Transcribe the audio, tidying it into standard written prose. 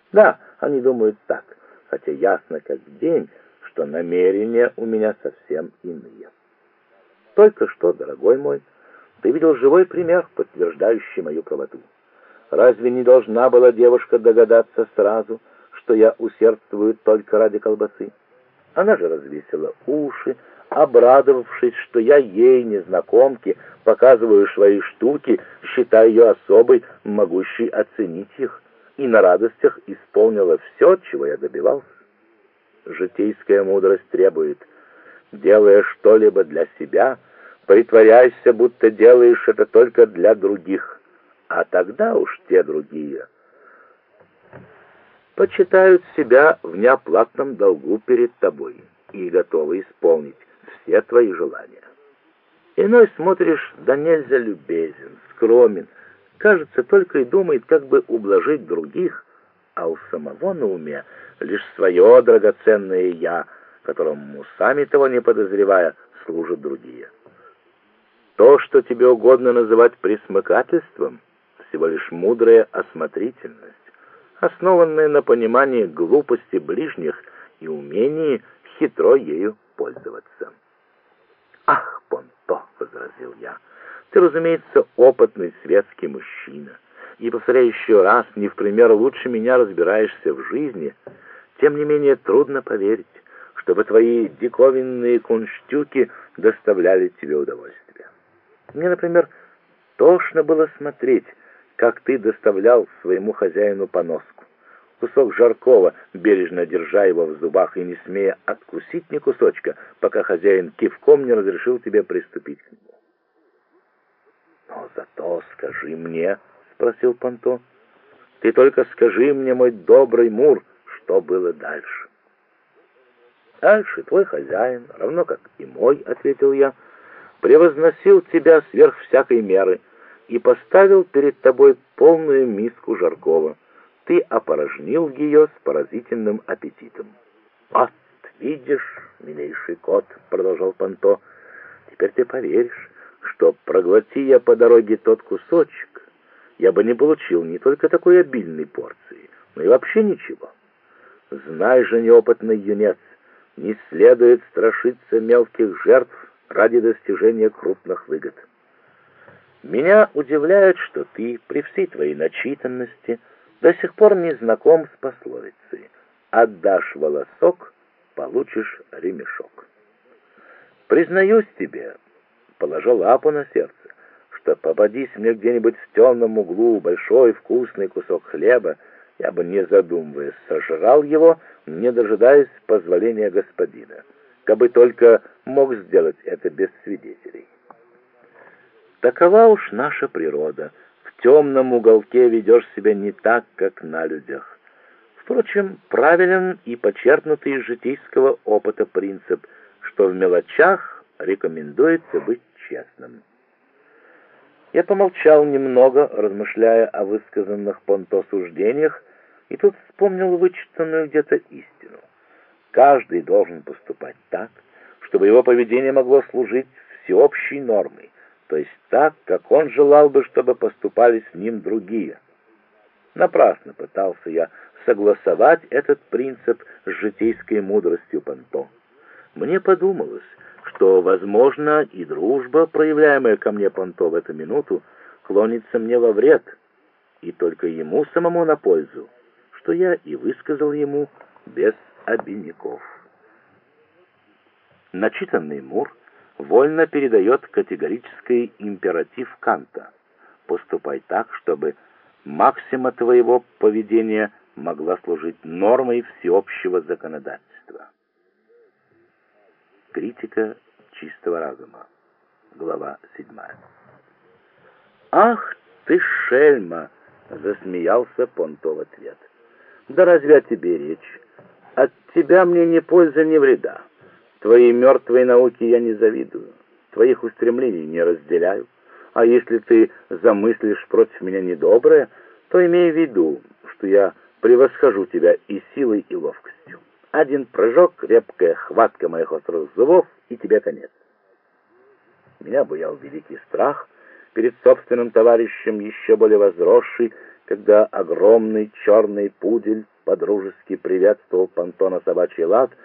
Да, они думают так, хотя ясно как день, что намерения у меня совсем иные. Только что, дорогой мой, ты видел живой пример, подтверждающий мою правоту. Разве не должна была девушка догадаться сразу, что я усердствую только ради колбасы? Она же развесила уши, обрадовавшись, что я ей, незнакомке, показываю свои штуки, считая ее особой, могущей оценить их, и на радостях исполнила все, чего я добивался. Житейская мудрость требует, делая что-либо для себя, притворяйся, будто делаешь это только для других, а тогда уж те другие почитают себя в неоплатном долгу перед тобой и готовы исполнить все твои желания. Иной смотришь, да нельзя любезен, скромен, кажется, только и думает, как бы ублажить других, а у самого на уме лишь свое драгоценное «я», которому, сами того не подозревая, служат другие. То, что тебе угодно называть пресмыкательством, всего лишь мудрая осмотрительность, основанная на понимании глупости ближних и умении хитро ею пользоваться. «Ах, Понто!» — возразил я, — «ты, разумеется, опытный светский мужчина, и, повторяю еще раз, не в пример лучше меня разбираешься в жизни. Тем не менее трудно поверить, чтобы твои диковинные кунштюки доставляли тебе удовольствие. Мне, например, тошно было смотреть, как ты доставлял своему хозяину поноску. Кусок жаркого, бережно держа его в зубах и не смея откусить ни кусочка, пока хозяин кивком не разрешил тебе приступить к нему. «Но зато скажи мне, — спросил Понто, — ты только скажи мне, мой добрый Мур, что было дальше?» «Дальше твой хозяин, равно как и мой, — ответил я, — превозносил тебя сверх всякой меры и поставил перед тобой полную миску жаркого. Ты опорожнил ее с поразительным аппетитом. «Вот, видишь, милейший кот, — продолжал Понто, — теперь ты поверишь, что, проглоти я по дороге тот кусочек, я бы не получил не только такой обильной порции, но и вообще ничего. Знай же, неопытный юнец, не следует страшиться мелких жертв ради достижения крупных выгод. Меня удивляет, что ты, при всей твоей начитанности, до сих пор не знаком с пословицей «Отдашь волосок, получишь ремешок». Признаюсь тебе, положа лапу на сердце, что попадись мне где-нибудь в темном углу большой вкусный кусок хлеба, я бы, не задумываясь, сожрал его, не дожидаясь позволения господина, кабы только мог сделать это без свидетелей. Такова уж наша природа. В темном уголке ведешь себя не так, как на людях. Впрочем, правилен и почерпнутый из житейского опыта принцип, что в мелочах рекомендуется быть честным. Я помолчал немного, размышляя о высказанных Понто суждениях, и тут вспомнил вычитанную где-то истину. Каждый должен поступать так, чтобы его поведение могло служить всеобщей нормой, то есть так, как он желал бы, чтобы поступали с ним другие. Напрасно пытался я согласовать этот принцип с житейской мудростью Понто. Мне подумалось, что, возможно, и дружба, проявляемая ко мне Понто в эту минуту, клонится мне во вред, и только ему самому на пользу, что я и высказал ему без обиняков. Начитанный Мур вольно передает категорический императив Канта: «Поступай так, чтобы максима твоего поведения могла служить нормой всеобщего законодательства». Критика чистого разума. Глава 7. «Ах ты, шельма!» — засмеялся Понто в ответ. «Да разве о тебе речь? От тебя мне ни пользы, ни вреда. Твоей мертвой науке я не завидую, твоих устремлений не разделяю. А если ты замыслишь против меня недоброе, то имей в виду, что я превосхожу тебя и силой, и ловкостью. Один прыжок, крепкая хватка моих острых зубов, и тебе конец». Меня буял великий страх перед собственным товарищем, еще более возросший, когда огромный черный пудель подружески приветствовал Пантона собачий лад,